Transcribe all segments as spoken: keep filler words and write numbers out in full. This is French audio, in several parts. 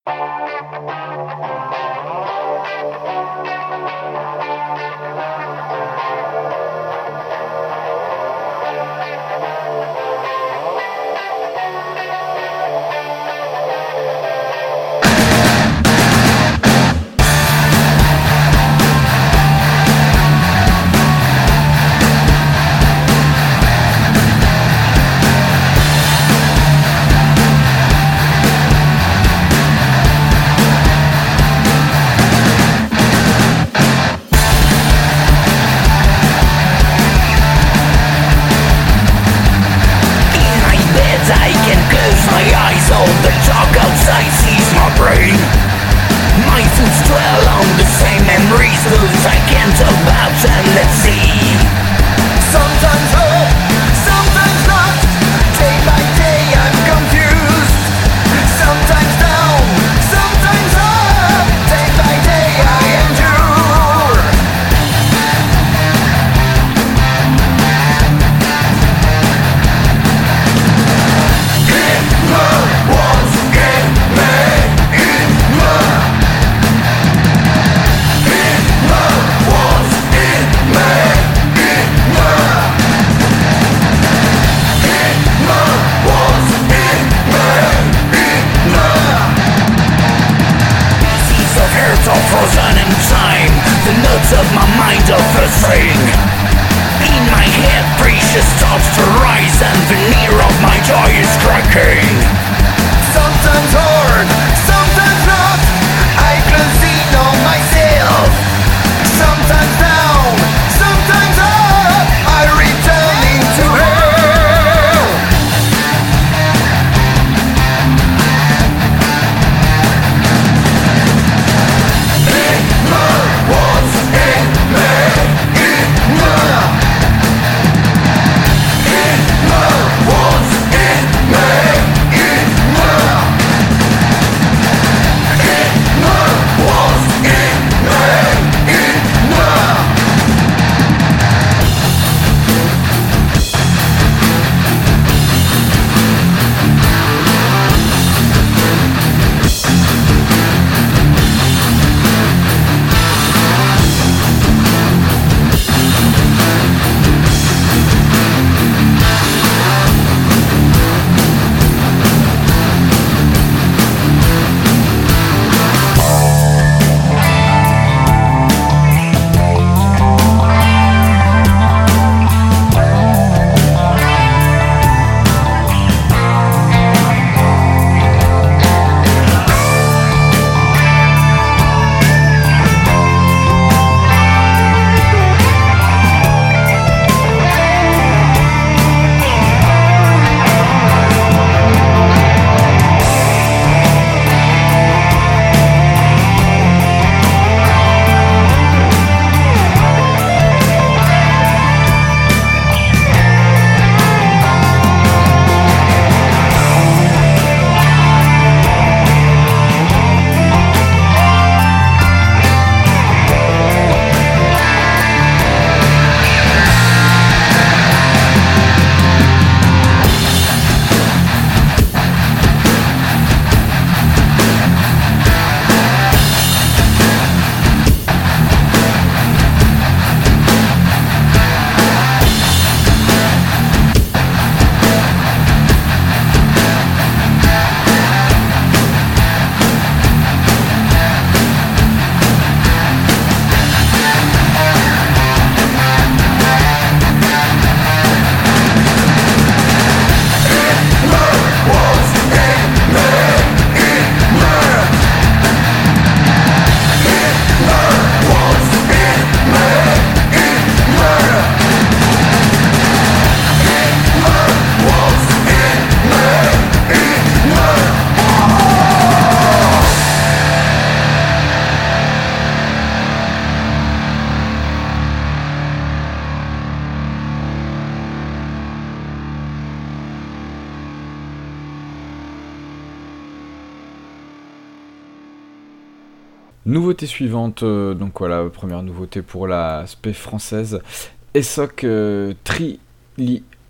Nouveauté suivante, euh, donc voilà, première nouveauté pour la spé française, Esoc euh, Trillium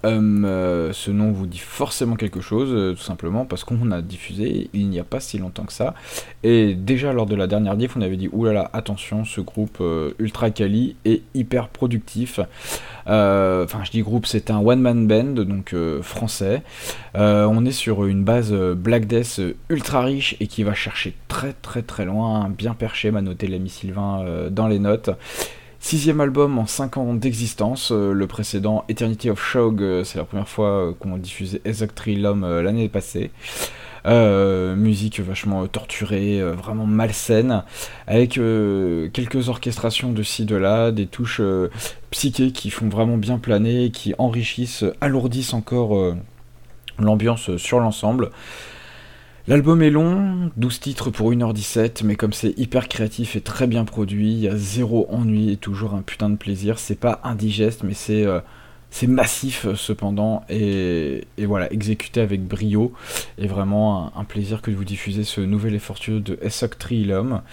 Hum, euh, ce nom vous dit forcément quelque chose, euh, tout simplement parce qu'on a diffusé il n'y a pas si longtemps que ça. Et déjà lors de la dernière diff, on avait dit oulala, attention, ce groupe euh, ultra quali et hyper productif. Euh, Enfin, je dis groupe, c'est un one-man band, donc euh, français. Euh, on est sur une base euh, Black Death euh, ultra riche et qui va chercher très très très loin, bien perché, m'a noté l'ami Sylvain euh, dans les notes. Sixième album en cinq ans d'existence, euh, le précédent Eternity of Shog, euh, c'est la première fois euh, qu'on diffusait Exoctrilum euh, l'année passée. Euh, musique vachement torturée, euh, vraiment malsaine, avec euh, quelques orchestrations de ci de là, des touches euh, psychées qui font vraiment bien planer, qui enrichissent, alourdissent encore euh, l'ambiance sur l'ensemble. L'album est long, douze titres pour une heure dix-sept, mais comme c'est hyper créatif et très bien produit, il y a zéro ennui et toujours un putain de plaisir. C'est pas indigeste, mais c'est, euh, c'est massif cependant, et, et voilà, exécuté avec brio. Et vraiment un, un plaisir que de vous diffuser ce nouvel effort studio de Exoctrilum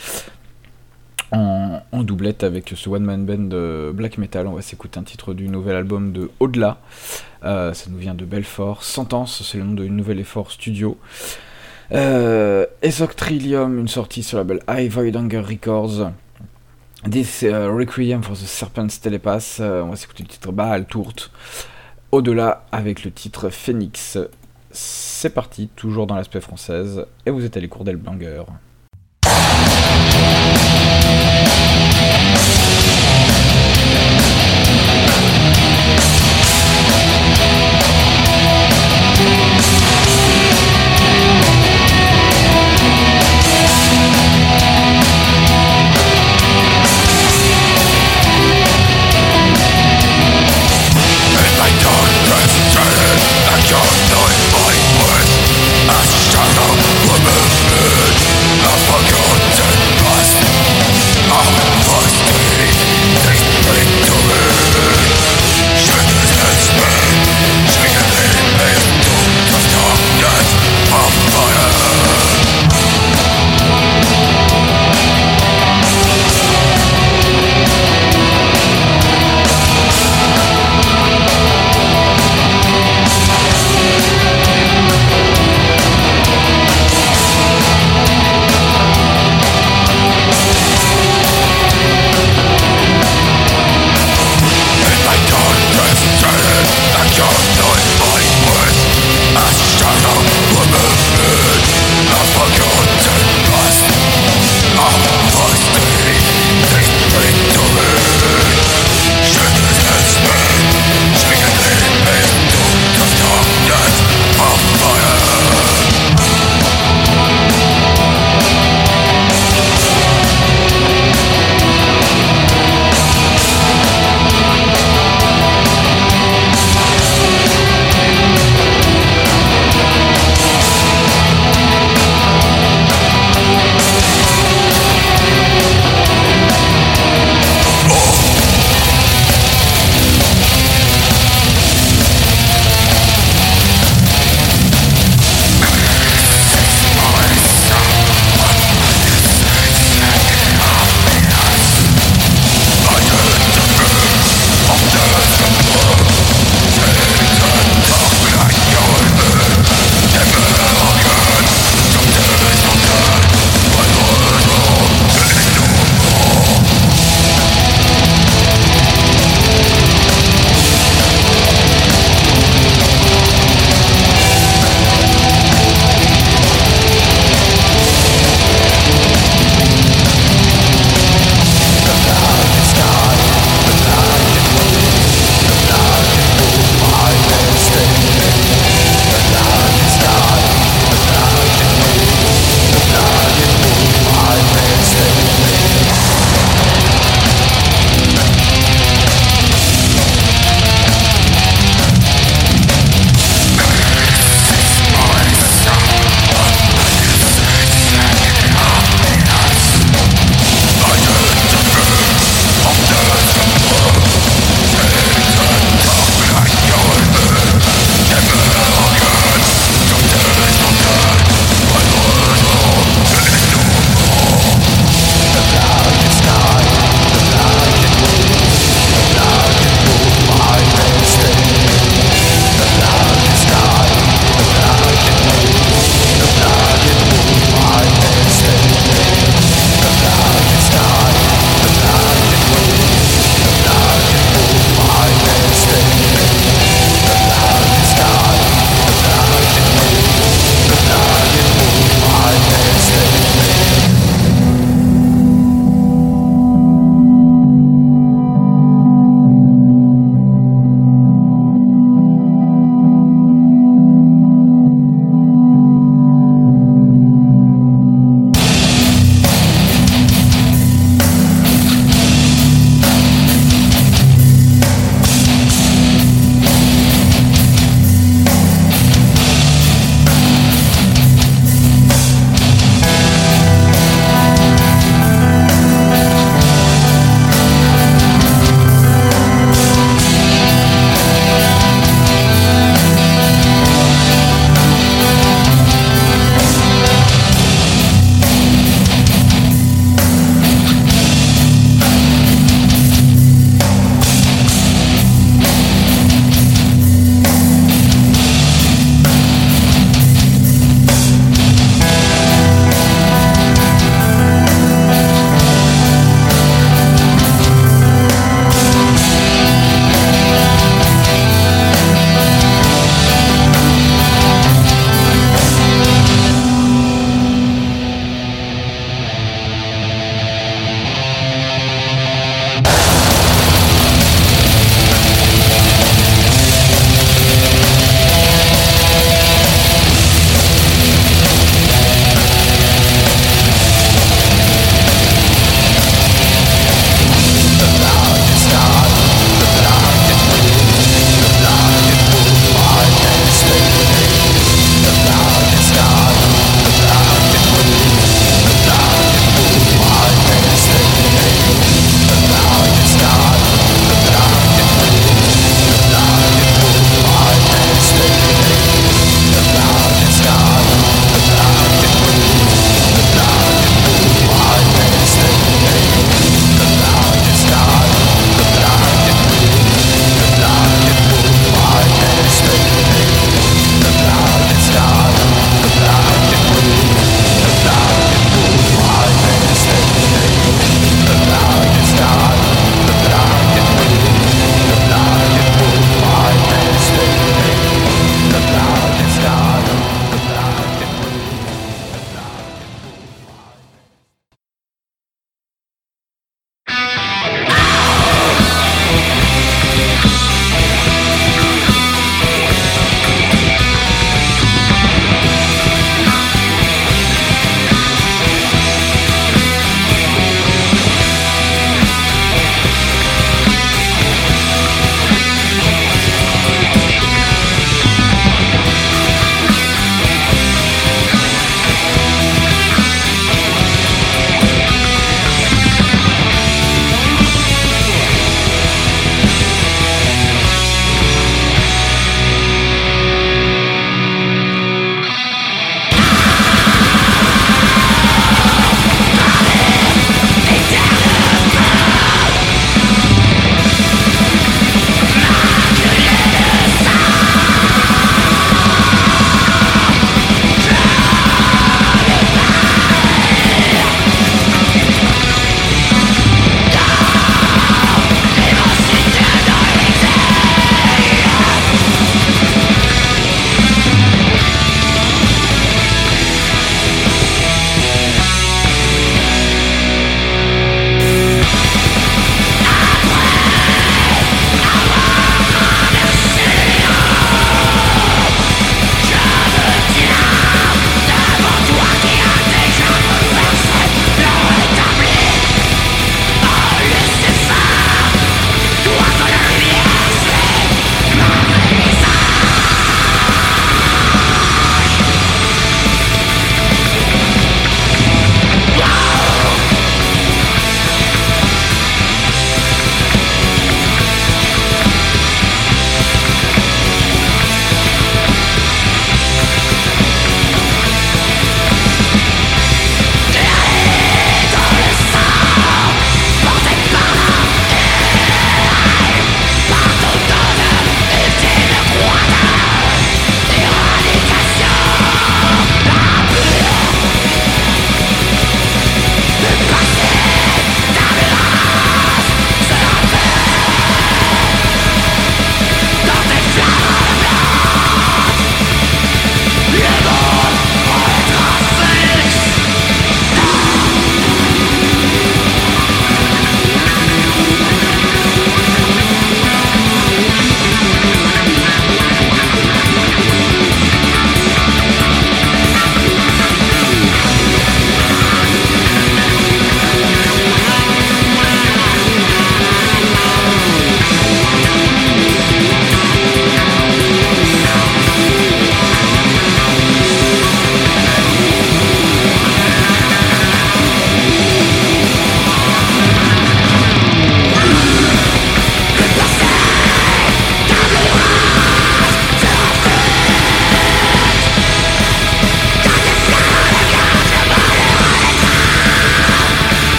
en, en doublette avec ce one-man band de black metal. On va s'écouter un titre du nouvel album de Au-delà. Euh, ça nous vient de Belfort. Sentence, c'est le nom d'une nouvelle effort studio. Euh, Exoctrilum, une sortie sur le label High Voidhanger Records. This uh, Requiem for the Serpent's Telepath. Euh, on va s'écouter le titre Baal Tourt. Au-delà avec le titre Phoenix. C'est parti, toujours dans l'aspect française. Et vous êtes à l'écoute d'Elblanger. I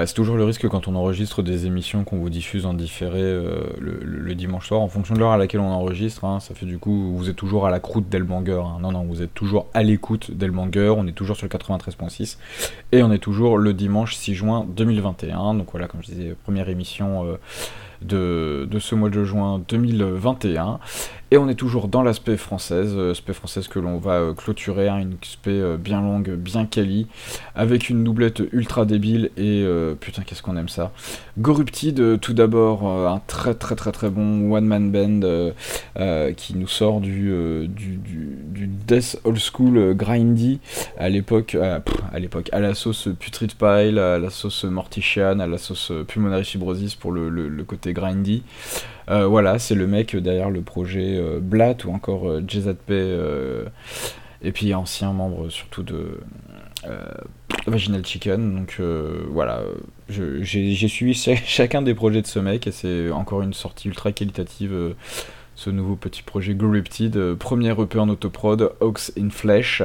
Ouais, c'est toujours le risque quand on enregistre des émissions qu'on vous diffuse en différé euh, le, le- le dimanche soir, en fonction de l'heure à laquelle on enregistre, hein, ça fait du coup, vous êtes toujours à la croûte d'Elbanger, hein. Non, non, vous êtes toujours à l'écoute d'Elbanger, on est toujours sur le quatre-vingt-treize virgule six, et on est toujours le dimanche six juin deux mille vingt et un, donc voilà, comme je disais, première émission euh, de, de ce mois de juin deux mille vingt et un, et on est toujours dans l'aspect française, euh, aspect française que l'on va euh, clôturer, hein, une aspect euh, bien longue, bien quali, avec une doublette ultra débile et euh, putain qu'est-ce qu'on aime ça. Gorrupted, euh, tout d'abord, euh, un très très très très bon one man band euh, euh, qui nous sort du, euh, du, du, du death old school euh, grindy à l'époque, euh, pff, à l'époque, à la sauce Putrid Pile, à la sauce Mortician, à la sauce euh, Pulmonary Fibrosis pour le, le, le côté grindy. Euh, voilà, c'est le mec derrière le projet euh, Blat ou encore euh, J Z P euh, et puis ancien membre surtout de euh, Vaginal Chicken, donc euh, voilà, je- j'ai j'ai suivi cha- chacun des projets de ce mec et c'est encore une sortie ultra qualitative, euh, ce nouveau petit projet Gorrupted, euh, premier E P en autoprod, Hawks in Flesh.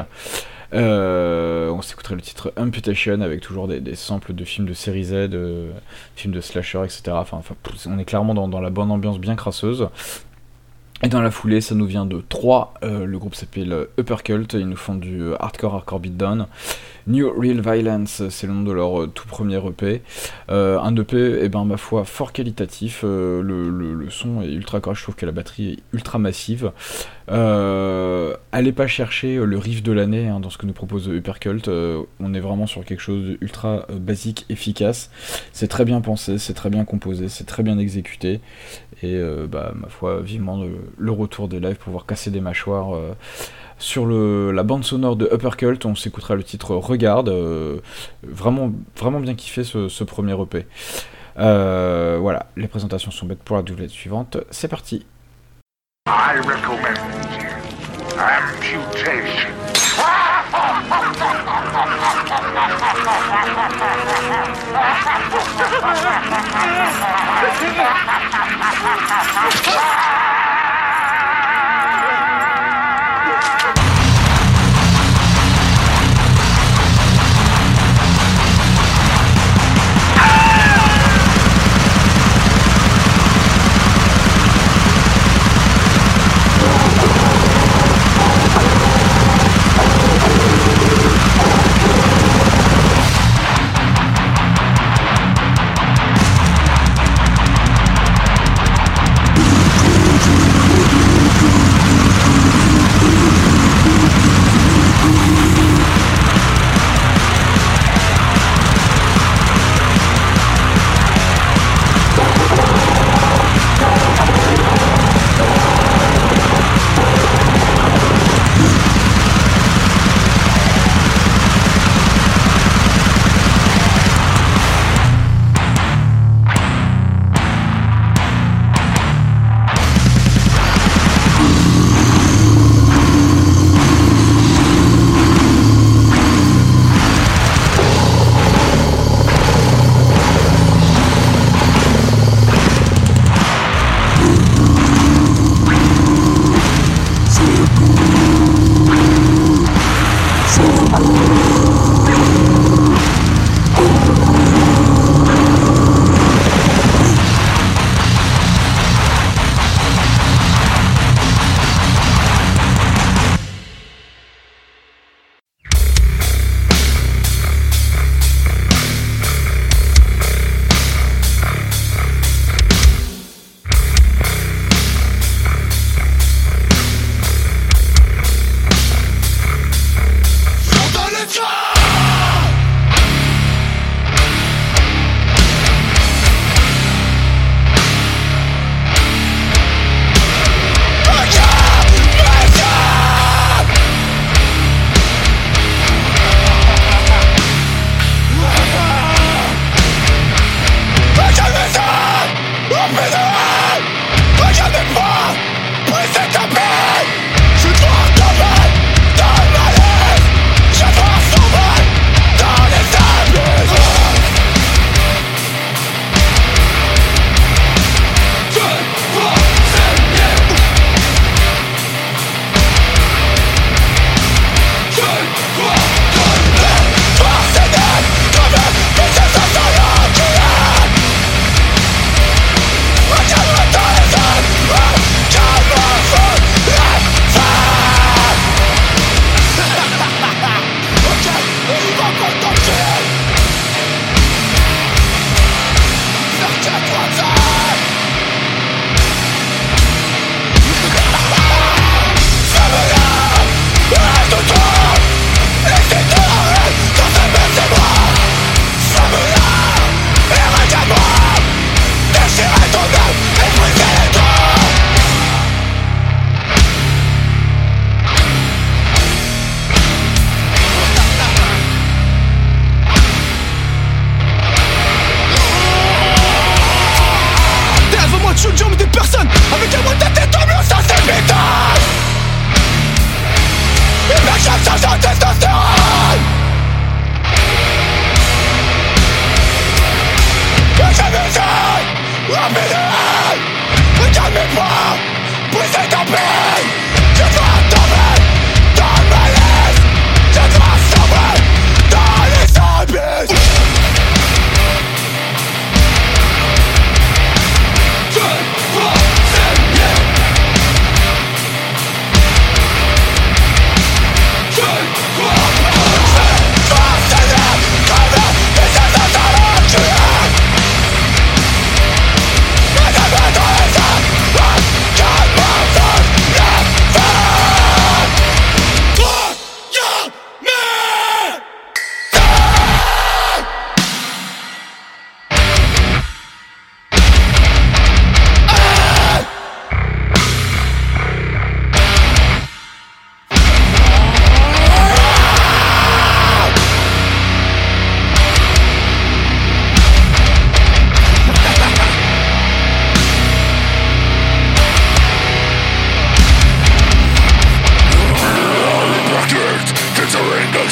Euh, on s'écouterait le titre Amputation avec toujours des, des samples de films de série Z, euh, films de slasher, et cetera. Enfin, enfin, on est clairement dans, dans la bonne ambiance bien crasseuse. Et dans la foulée, ça nous vient de trois. Euh, le groupe s'appelle euh, Upper Cult, ils nous font du euh, hardcore, hardcore beatdown. New Real Violence, c'est le nom de leur euh, tout premier E P. Euh, un E P, eh ben, ma foi, fort qualitatif. Euh, le, le- le son est ultra correct, je trouve que la batterie est ultra massive. Euh, allez pas chercher euh, le riff de l'année hein, dans ce que nous propose Upper Cult. Euh, on est vraiment sur quelque chose d'ultra euh, basique, efficace. C'est très bien pensé, c'est très bien composé, c'est très bien exécuté. Et euh, bah, ma foi, vivement le, le retour des lives pour pouvoir casser des mâchoires. Euh, sur le, la bande sonore de Upper Cult, on s'écoutera le titre Regarde. Euh, vraiment, vraiment bien kiffé ce, ce premier E P. Euh, voilà, les présentations sont bêtes pour la doublette suivante. C'est parti. I recommend amputation.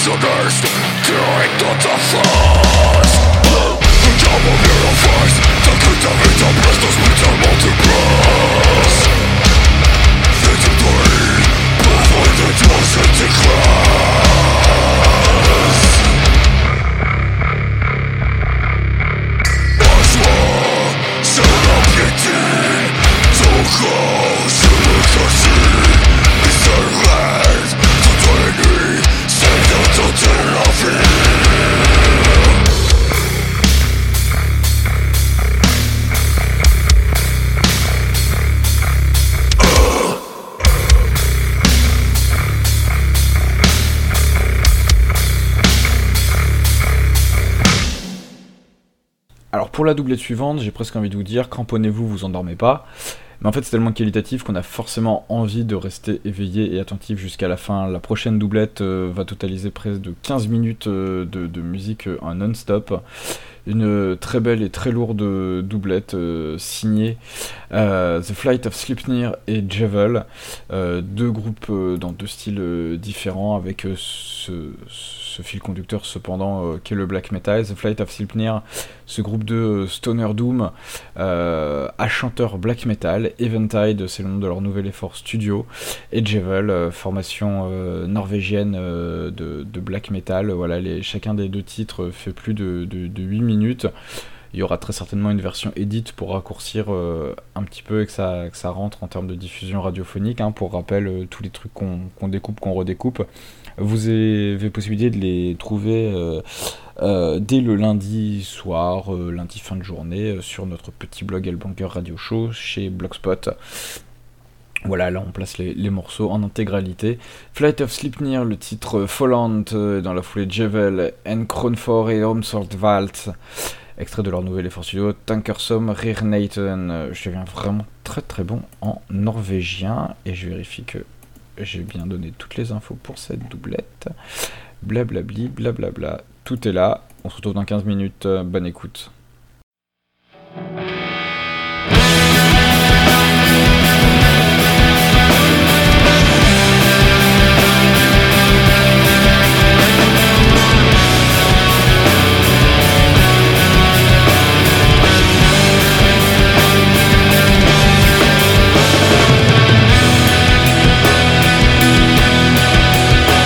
Alors pour la doublette suivante, j'ai presque envie de vous dire, cramponnez-vous, vous endormez pas. Mais en fait c'est tellement qualitatif qu'on a forcément envie de rester éveillé et attentif jusqu'à la fin. La prochaine doublette euh, va totaliser près de quinze minutes euh, de, de musique euh, en non-stop. Une euh, très belle et très lourde doublette euh, signée euh, The Flight of Sleipnir et Javel, euh, deux groupes euh, dans deux styles euh, différents avec euh, ce, ce fil conducteur cependant euh, qu'est le black metal. The Flight of Sleipnir, ce groupe de euh, stoner doom euh, à chanteur black metal. Eventide, c'est le nom de leur nouvel effort studio, et Javel, euh, formation euh, norvégienne euh, de, de black metal. Voilà, les, chacun des deux titres fait plus de, de, de huit minutes. Il y aura très certainement une version edit pour raccourcir euh, un petit peu et que ça, que ça rentre en termes de diffusion radiophonique. Hein. Pour rappel, euh, tous les trucs qu'on, qu'on découpe, qu'on redécoupe, vous avez possibilité de les trouver euh, euh, dès le lundi soir, euh, lundi fin de journée, euh, sur notre petit blog Hellbanger Radio Show chez Blogspot. Voilà, là on place les, les morceaux en intégralité. Flight of Sleipnir, le titre Folland, euh, dans la foulée de Javel, En Kronfor et Omsorgvalt, extrait de leur nouvel effort studio, Tankersom Rirnaten. Euh, je deviens vraiment très très bon en norvégien, et je vérifie que j'ai bien donné toutes les infos pour cette doublette. Blablabli, blablabla, tout est là. On se retrouve dans quinze minutes, euh, bonne écoute.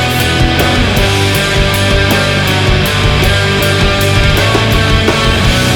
We'll be right back.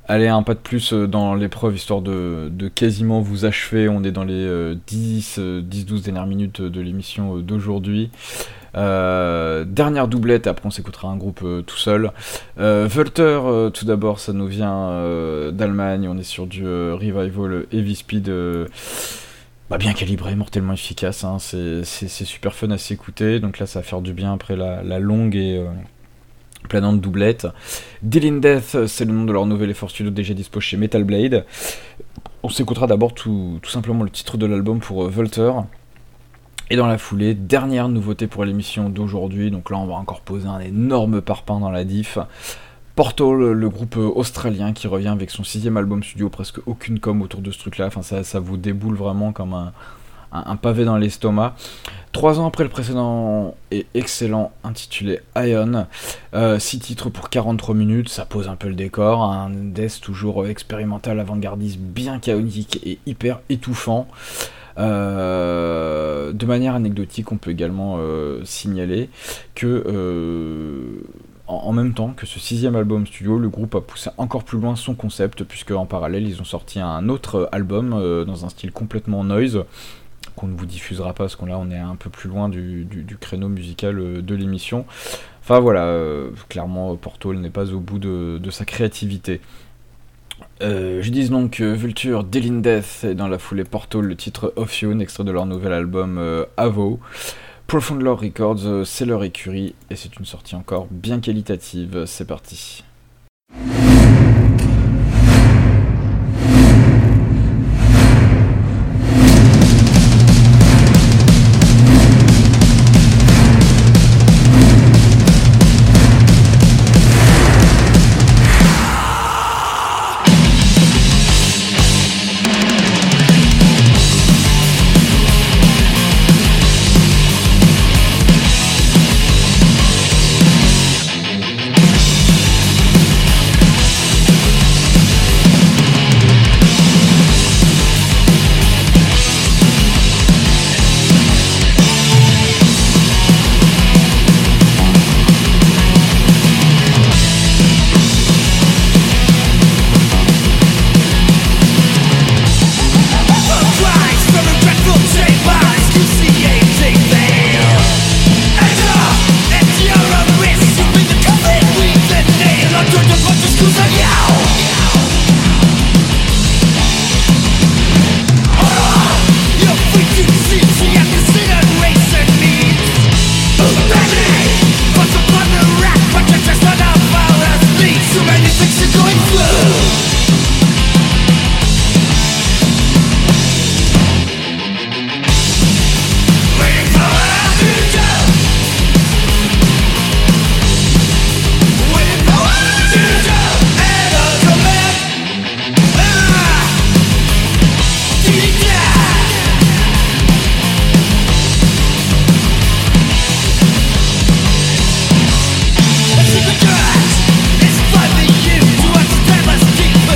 Allez, un pas de plus dans l'épreuve, histoire de, de quasiment vous achever. On est dans les euh, dix douze dernières minutes de l'émission d'aujourd'hui. Euh, dernière doublette, après on s'écoutera un groupe euh, tout seul. Euh, Vulter, euh, tout d'abord, ça nous vient euh, d'Allemagne. On est sur du euh, revival heavy speed, euh, bah, bien calibré, mortellement efficace. Hein. C'est, c'est, c'est super fun à s'écouter. Donc là, ça va faire du bien après la, la longue et euh, planante doublette. Deal in Death, c'est le nom de leur nouvel effort studio déjà dispo chez Metal Blade. On s'écoutera d'abord tout, tout simplement le titre de l'album pour euh, Vulter. Et dans la foulée, dernière nouveauté pour l'émission d'aujourd'hui, donc là on va encore poser un énorme parpaing dans la diff. Portal, le groupe australien qui revient avec son sixième album studio, presque aucune com autour de ce truc là, enfin ça, ça vous déboule vraiment comme un, un, un pavé dans l'estomac. Trois ans après le précédent et excellent intitulé Ion, euh, six titres pour quarante-trois minutes, ça pose un peu le décor, un death toujours expérimental, avant-gardiste, bien chaotique et hyper étouffant. Euh, de manière anecdotique, on peut également euh, signaler que euh, en, en même temps que ce sixième album studio, le groupe a poussé encore plus loin son concept, puisque en parallèle ils ont sorti un autre album euh, dans un style complètement noise, qu'on ne vous diffusera pas parce qu'on là on est un peu plus loin du, du, du créneau musical euh, de l'émission. Enfin voilà, euh, clairement Portal n'est pas au bout de, de sa créativité. Euh, je dis donc euh, Vulture, Deal in Death, et dans la foulée Portal, le titre Of You, extrait de leur nouvel album euh, Avo. Profound Lore Records, euh, c'est leur écurie, et c'est une sortie encore bien qualitative. C'est parti. Keep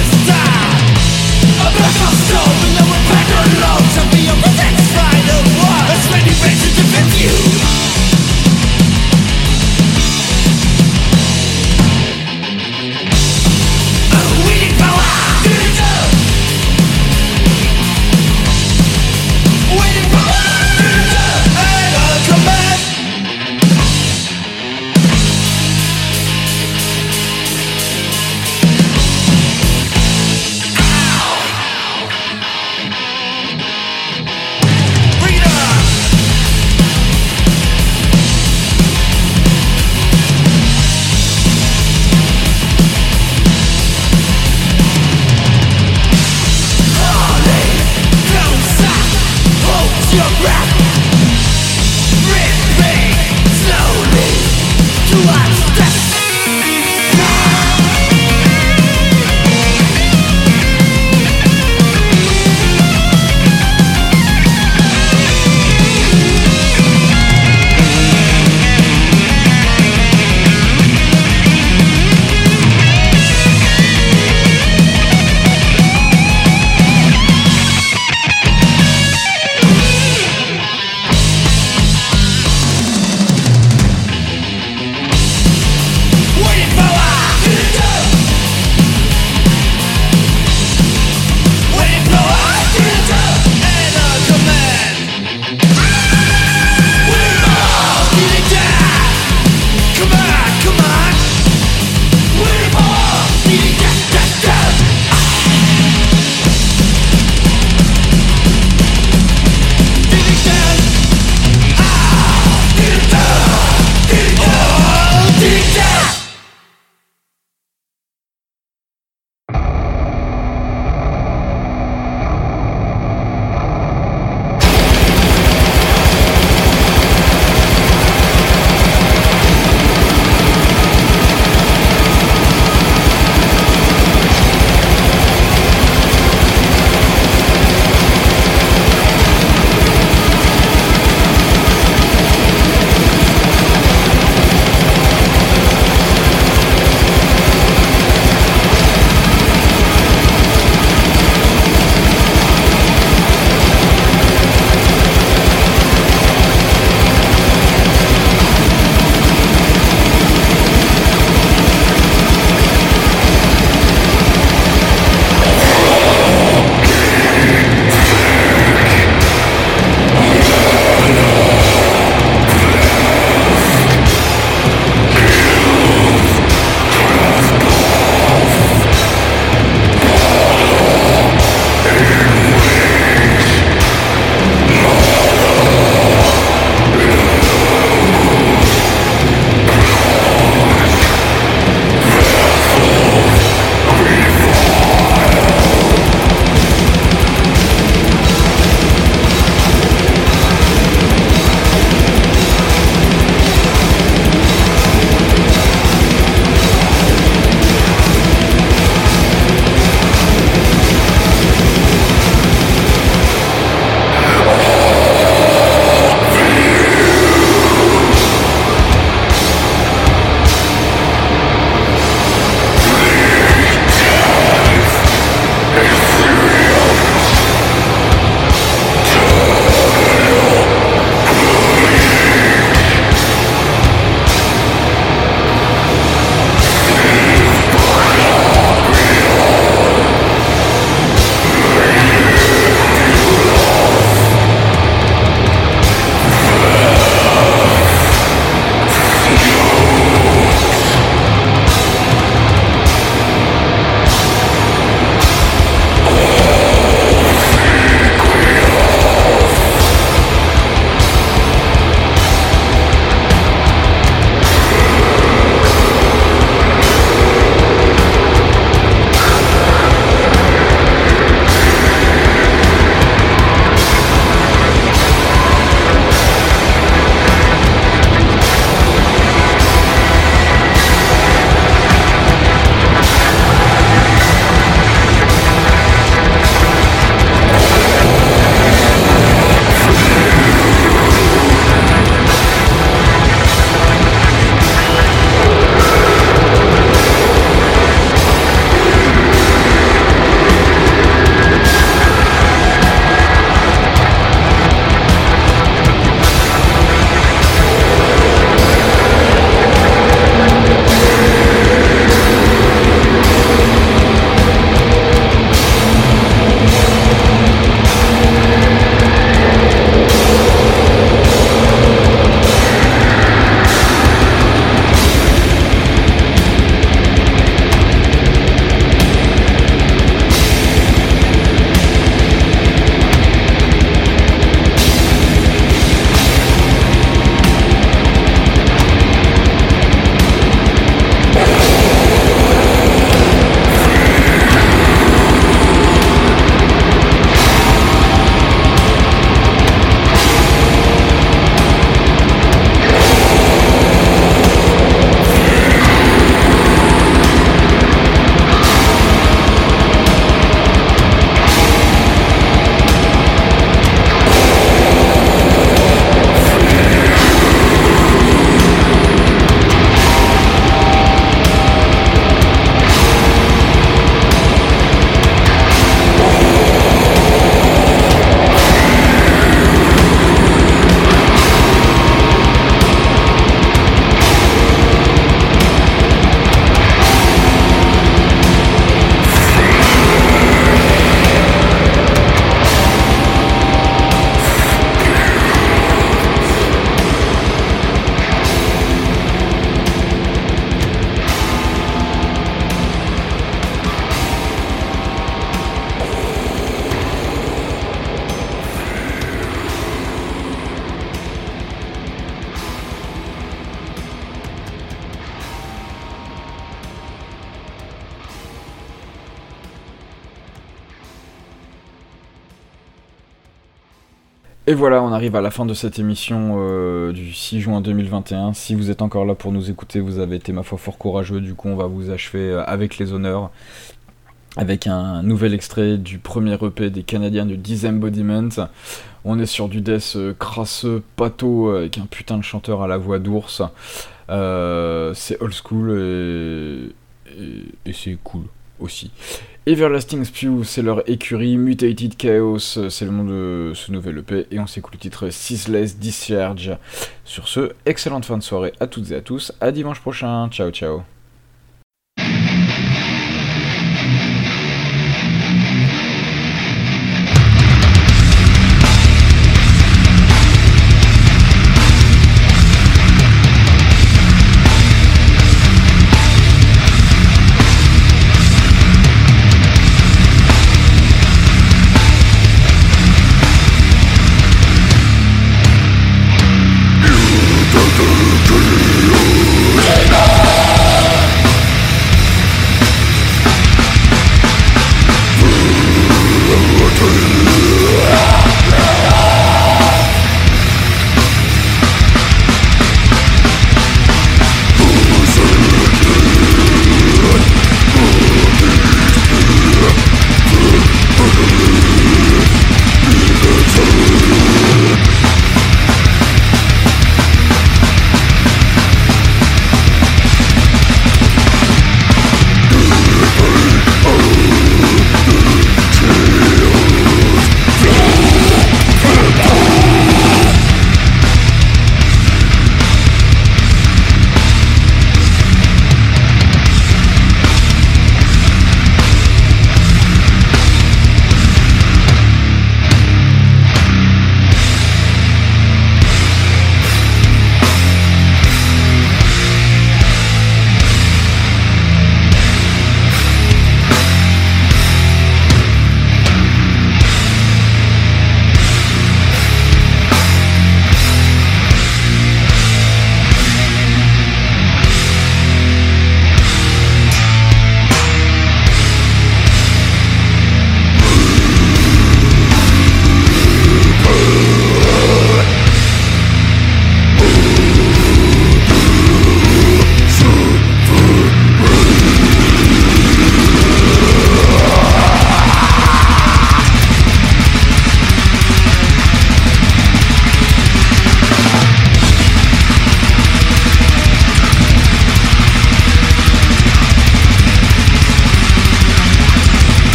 Et voilà, on arrive à la fin de cette émission euh, du six juin deux mille vingt et un. Si vous êtes encore là pour nous écouter, vous avez été ma foi fort courageux. Du coup, on va vous achever euh, avec les honneurs, avec un nouvel extrait du premier E P des Canadiens de Disembodiment. On est sur du death euh, crasseux, pâteau, euh, avec un putain de chanteur à la voix d'ours. Euh, c'est old school et, et, et c'est cool aussi. Everlasting Spew, c'est leur écurie. Mutated Chaos, c'est le nom de ce nouvel E P. Et on s'écoute le titre Ceaseless Discharge. Sur ce, excellente fin de soirée à toutes et à tous. À dimanche prochain. Ciao, ciao.